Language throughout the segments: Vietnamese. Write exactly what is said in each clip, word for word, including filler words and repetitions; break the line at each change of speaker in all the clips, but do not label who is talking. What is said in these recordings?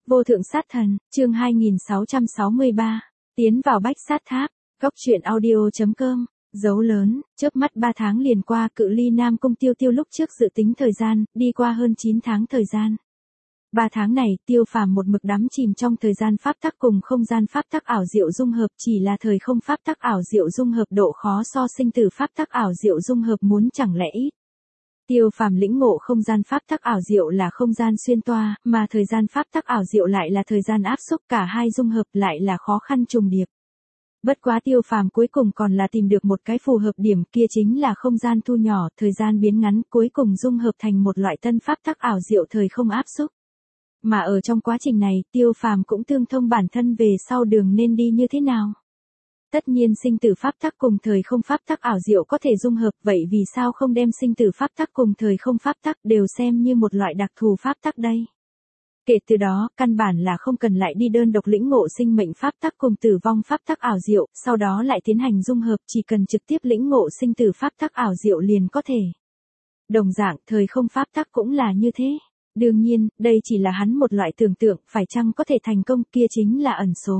Vô thượng sát thần, chương hai nghìn sáu trăm sáu mươi ba, tiến vào bách sát tháp, góc truyện audio.com, dấu lớn, chớp mắt ba tháng liền qua, cự ly Nam Cung Tiêu Tiêu lúc trước dự tính thời gian, đi qua hơn chín tháng thời gian. Ba tháng này, Tiêu Phàm một mực đắm chìm trong thời gian pháp tắc cùng không gian pháp tắc ảo diệu dung hợp, chỉ là thời không pháp tắc ảo diệu dung hợp độ khó so sinh tử pháp tắc ảo diệu dung hợp muốn chẳng lẽ ít. Tiêu Phàm lĩnh ngộ không gian pháp tắc ảo diệu là không gian xuyên toa, mà thời gian pháp tắc ảo diệu lại là thời gian áp xúc, cả hai dung hợp lại là khó khăn trùng điệp. Bất quá Tiêu Phàm cuối cùng còn là tìm được một cái phù hợp điểm, kia chính là không gian thu nhỏ, thời gian biến ngắn, cuối cùng dung hợp thành một loại tân pháp tắc ảo diệu thời không áp xúc. Mà ở trong quá trình này, Tiêu Phàm cũng tương thông bản thân về sau đường nên đi như thế nào. Tất nhiên sinh tử pháp tắc cùng thời không pháp tắc ảo diệu có thể dung hợp, vậy vì sao không đem sinh tử pháp tắc cùng thời không pháp tắc đều xem như một loại đặc thù pháp tắc đây? Kể từ đó, căn bản là không cần lại đi đơn độc lĩnh ngộ sinh mệnh pháp tắc cùng tử vong pháp tắc ảo diệu, sau đó lại tiến hành dung hợp, chỉ cần trực tiếp lĩnh ngộ sinh tử pháp tắc ảo diệu liền có thể. Đồng dạng, thời không pháp tắc cũng là như thế. Đương nhiên, đây chỉ là hắn một loại tưởng tượng, phải chăng có thể thành công, kia chính là ẩn số.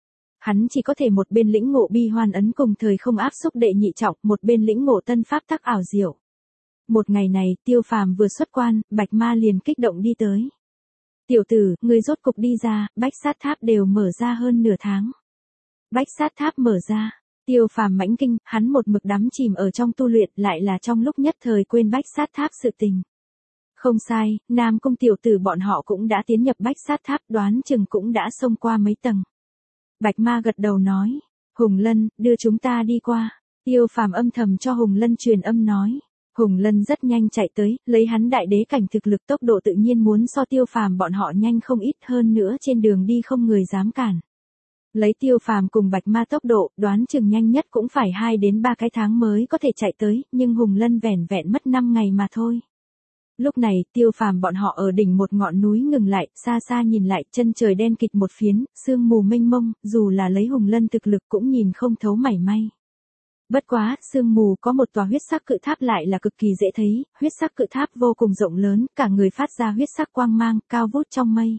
Hắn chỉ có thể một bên lĩnh ngộ bi hoan ấn cùng thời không áp xúc đệ nhị trọng, một bên lĩnh ngộ tân pháp tắc ảo diệu. Một ngày này, Tiêu Phàm vừa xuất quan, Bạch Ma liền kích động đi tới. Tiểu tử, ngươi rốt cục đi ra, bách sát tháp đều mở ra hơn nửa tháng. Bách sát tháp mở ra, Tiêu Phàm mãnh kinh, hắn một mực đắm chìm ở trong tu luyện, lại là trong lúc nhất thời quên bách sát tháp sự tình. Không sai, Nam Cung tiểu tử bọn họ cũng đã tiến nhập bách sát tháp, đoán chừng cũng đã xông qua mấy tầng. Bạch Ma gật đầu nói, Hùng Lân, đưa chúng ta đi qua. Tiêu Phàm âm thầm cho Hùng Lân truyền âm nói. Hùng Lân rất nhanh chạy tới, lấy hắn đại đế cảnh thực lực, tốc độ tự nhiên muốn so Tiêu Phàm bọn họ nhanh không ít, hơn nữa trên đường đi không người dám cản. Lấy Tiêu Phàm cùng Bạch Ma tốc độ, đoán chừng nhanh nhất cũng phải hai đến ba cái tháng mới có thể chạy tới, nhưng Hùng Lân vẻn vẹn mất năm ngày mà thôi. Lúc này, Tiêu Phàm bọn họ ở đỉnh một ngọn núi ngừng lại, xa xa nhìn lại, chân trời đen kịt một phiến, sương mù mênh mông, dù là lấy Hùng Lân thực lực cũng nhìn không thấu mảy may. Bất quá, sương mù có một tòa huyết sắc cự tháp lại là cực kỳ dễ thấy, huyết sắc cự tháp vô cùng rộng lớn, cả người phát ra huyết sắc quang mang, cao vút trong mây.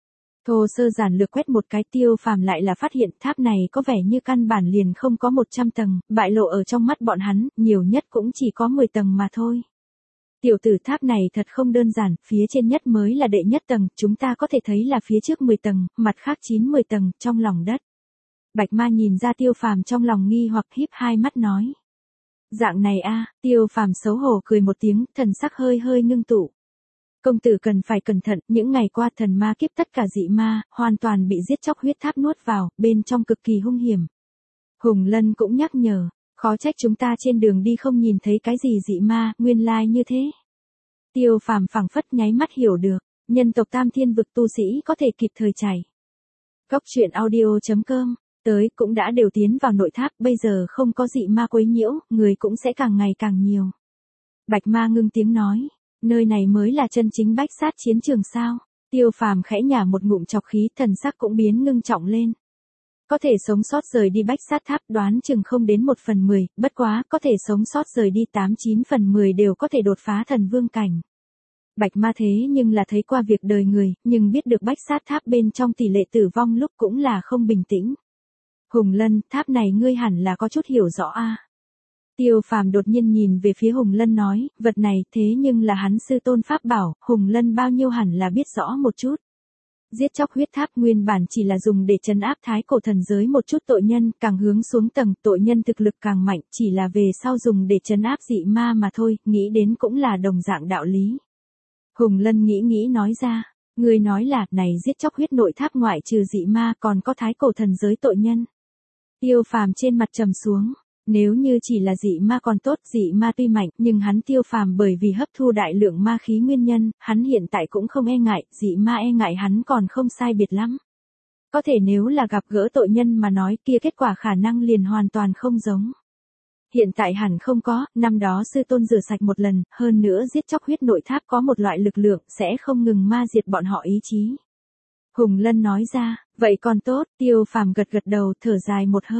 Thô sơ giản lược quét một cái, Tiêu Phàm lại là phát hiện tháp này có vẻ như căn bản liền không có một trăm tầng, bại lộ ở trong mắt bọn hắn, nhiều nhất cũng chỉ có mười tầng mà thôi. Tiểu tử, tháp này thật không đơn giản, phía trên nhất mới là đệ nhất tầng, chúng ta có thể thấy là phía trước mười tầng, mặt khác chín mười tầng, trong lòng đất. Bạch Ma nhìn ra Tiêu Phàm trong lòng nghi hoặc, híp hai mắt nói. Dạng này a, Tiêu Phàm xấu hổ cười một tiếng, thần sắc hơi hơi ngưng tụ. Công tử cần phải cẩn thận, những ngày qua thần ma kiếp tất cả dị ma, hoàn toàn bị giết chóc huyết tháp nuốt vào, bên trong cực kỳ hung hiểm. Hùng Lân cũng nhắc nhở. Khó trách chúng ta trên đường đi không nhìn thấy cái gì dị ma, nguyên lai như thế. Tiêu Phàm phảng phất nháy mắt hiểu được, nhân tộc Tam Thiên vực tu sĩ có thể kịp thời chảy. Góc truyện audio.com, tới cũng đã đều tiến vào nội tháp, bây giờ không có dị ma quấy nhiễu, người cũng sẽ càng ngày càng nhiều. Bạch Ma ngưng tiếng nói, nơi này mới là chân chính bách sát chiến trường sao? Tiêu Phàm khẽ nhả một ngụm chọc khí, thần sắc cũng biến ngưng trọng lên. Có thể sống sót rời đi bách sát tháp đoán chừng không đến một phần mười, bất quá có thể sống sót rời đi tám chín phần mười đều có thể đột phá thần vương cảnh. Bạch Ma thế nhưng là thấy qua việc đời người, nhưng biết được bách sát tháp bên trong tỷ lệ tử vong lúc cũng là không bình tĩnh. Hùng Lân, tháp này ngươi hẳn là có chút hiểu rõ a. Tiêu Phàm đột nhiên nhìn về phía Hùng Lân nói, vật này thế nhưng là hắn sư tôn pháp bảo, Hùng Lân bao nhiêu hẳn là biết rõ một chút. Giết chóc huyết tháp nguyên bản chỉ là dùng để trấn áp thái cổ thần giới một chút tội nhân, càng hướng xuống tầng, tội nhân thực lực càng mạnh, chỉ là về sau dùng để trấn áp dị ma mà thôi, nghĩ đến cũng là đồng dạng đạo lý. Hùng Lân nghĩ nghĩ nói ra, người nói là, này giết chóc huyết nội tháp ngoại trừ dị ma còn có thái cổ thần giới tội nhân. Tiêu Phàm trên mặt trầm xuống. Nếu như chỉ là dị ma còn tốt, dị ma tuy mạnh, nhưng hắn Tiêu Phàm bởi vì hấp thu đại lượng ma khí nguyên nhân, hắn hiện tại cũng không e ngại, dị ma e ngại hắn còn không sai biệt lắm. Có thể nếu là gặp gỡ tội nhân mà nói, kia kết quả khả năng liền hoàn toàn không giống. Hiện tại hẳn không có, năm đó sư tôn rửa sạch một lần, hơn nữa giết chóc huyết nội tháp có một loại lực lượng, sẽ không ngừng ma diệt bọn họ ý chí. Hùng Lân nói ra, vậy còn tốt, Tiêu Phàm gật gật đầu, thở dài một hơi.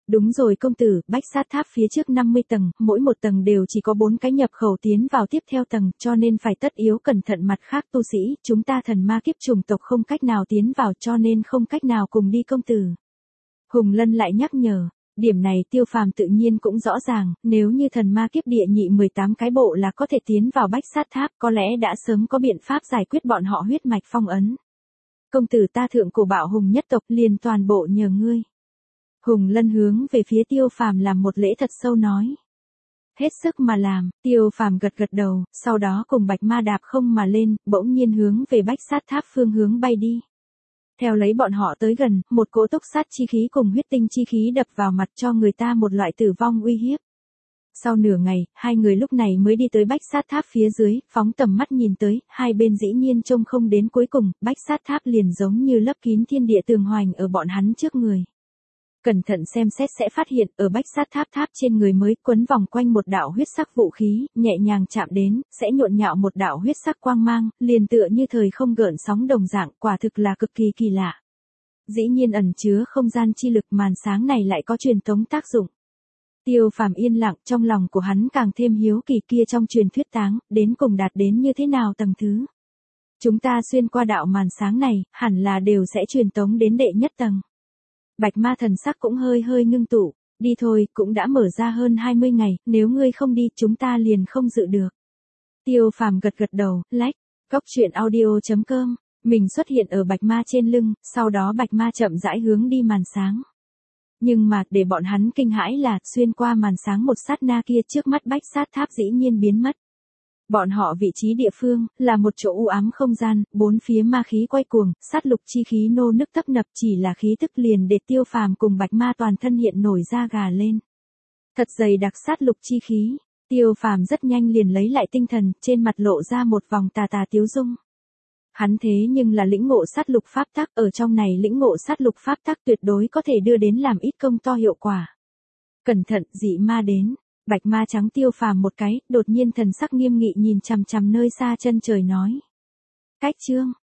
Đúng rồi công tử, bách sát tháp phía trước năm mươi tầng, mỗi một tầng đều chỉ có bốn cái nhập khẩu tiến vào tiếp theo tầng, cho nên phải tất yếu cẩn thận mặt khác tu sĩ, chúng ta thần ma kiếp chủng tộc không cách nào tiến vào cho nên không cách nào cùng đi công tử. Hùng Lân lại nhắc nhở, điểm này Tiêu Phàm tự nhiên cũng rõ ràng, nếu như thần ma kiếp địa nhị mười tám cái bộ là có thể tiến vào bách sát tháp, có lẽ đã sớm có biện pháp giải quyết bọn họ huyết mạch phong ấn. Công tử ta thượng cổ bạo hùng nhất tộc liền toàn bộ nhờ ngươi. Hùng Lân hướng về phía Tiêu Phàm làm một lễ thật sâu nói. Hết sức mà làm, Tiêu Phàm gật gật đầu, sau đó cùng Bạch Ma đạp không mà lên, bỗng nhiên hướng về bách sát tháp phương hướng bay đi. Theo lấy bọn họ tới gần, một cỗ tốc sát chi khí cùng huyết tinh chi khí đập vào mặt cho người ta một loại tử vong uy hiếp. Sau nửa ngày, hai người lúc này mới đi tới bách sát tháp phía dưới, phóng tầm mắt nhìn tới, hai bên dĩ nhiên trông không đến cuối cùng, bách sát tháp liền giống như lấp kín thiên địa tường hoành ở bọn hắn trước người. Cẩn thận xem xét sẽ phát hiện ở bách sát tháp tháp trên người mới quấn vòng quanh một đạo huyết sắc vũ khí, nhẹ nhàng chạm đến, sẽ nhộn nhạo một đạo huyết sắc quang mang, liền tựa như thời không gợn sóng đồng dạng, quả thực là cực kỳ kỳ lạ. Dĩ nhiên ẩn chứa không gian chi lực, màn sáng này lại có truyền tống tác dụng. Tiêu Phàm yên lặng, trong lòng của hắn càng thêm hiếu kỳ kia trong truyền thuyết táng, đến cùng đạt đến như thế nào tầng thứ. Chúng ta xuyên qua đạo màn sáng này, hẳn là đều sẽ truyền tống đến đệ nhất tầng. Bạch Ma thần sắc cũng hơi hơi ngưng tụ, đi thôi, cũng đã mở ra hơn hai mươi ngày, nếu ngươi không đi, chúng ta liền không dự được. Tiêu Phàm gật gật đầu, lách, cốc truyện audio chấm com, mình xuất hiện ở Bạch Ma trên lưng, sau đó Bạch Ma chậm rãi hướng đi màn sáng. Nhưng mà, để bọn hắn kinh hãi là, xuyên qua màn sáng một sát na kia trước mắt bách sát tháp dĩ nhiên biến mất. Bọn họ vị trí địa phương, là một chỗ u ám không gian, bốn phía ma khí quay cuồng, sát lục chi khí nô nức tấp nập, chỉ là khí tức liền để Tiêu Phàm cùng Bạch Ma toàn thân hiện nổi da gà lên. Thật dày đặc sát lục chi khí, Tiêu Phàm rất nhanh liền lấy lại tinh thần, trên mặt lộ ra một vòng tà tà tiếu dung. Hắn thế nhưng là lĩnh ngộ sát lục pháp tắc, ở trong này lĩnh ngộ sát lục pháp tắc tuyệt đối có thể đưa đến làm ít công to hiệu quả. Cẩn thận, dị ma đến. Bạch Ma trắng Tiêu Phàm một cái, đột nhiên thần sắc nghiêm nghị nhìn chằm chằm nơi xa chân trời nói. Cách chương,